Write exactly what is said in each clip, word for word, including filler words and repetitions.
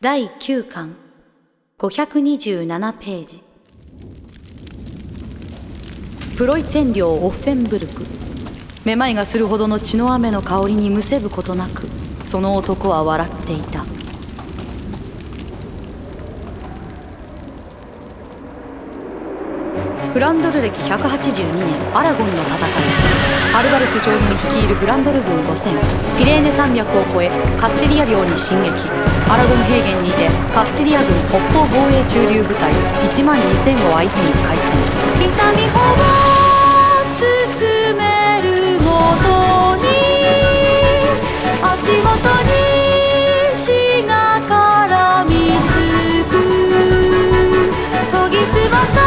だいきゅうかんごひゃくにじゅうななページ。プロイツェン領オッフェンブルク。めまいがするほどの血の雨の香りにむせぶことなく、その男は笑っていた。フランドル歴ひゃくはちじゅうにねん、アラゴンの戦い。アルバレス将軍率いるフランドル軍ごせん、ピレーネ山脈を越えカステリア領に進撃。アラゴン平原にてカステリア軍北方防衛駐留部隊いちまんにせんを相手に開戦。刻みほぼ進めるごとに足元に死が絡みつく。研ぎ澄まさ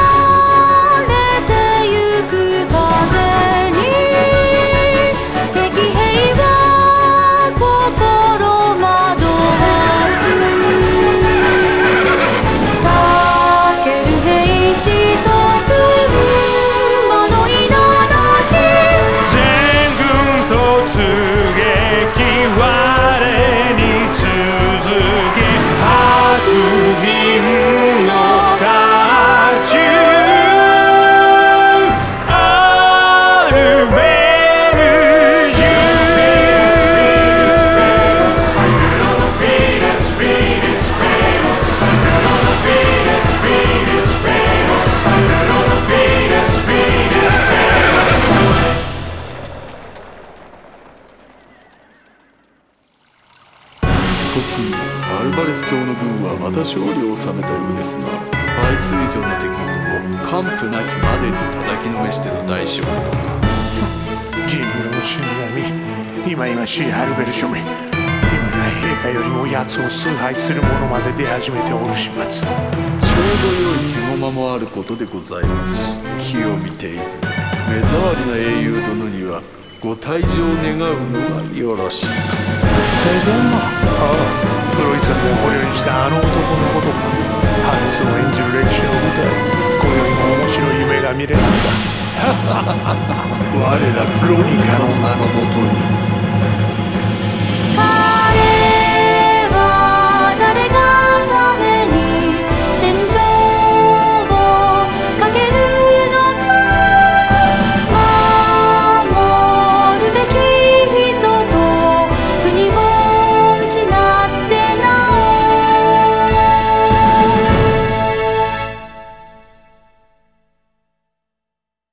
アルバレス教の軍はまた勝利を収めたようですが、倍数以上の敵軍を完膚なきまでに叩きのめしての大勝利とか。 人狼死神、いまいましいアルベル庶民、今や陛下よりも奴を崇拝する者まで出始めておる始末。 ちょうど良い手駒もあることでございますし、気を見ていずれ目障りな英雄殿にはご退場願うのがよろしいか。 手駒、ああ、プロイツェンで捕虜にしたあの男のことか。ハンスの演じる歴史の舞台、今宵も面白い夢が見れそうだ。我らクロニカの名の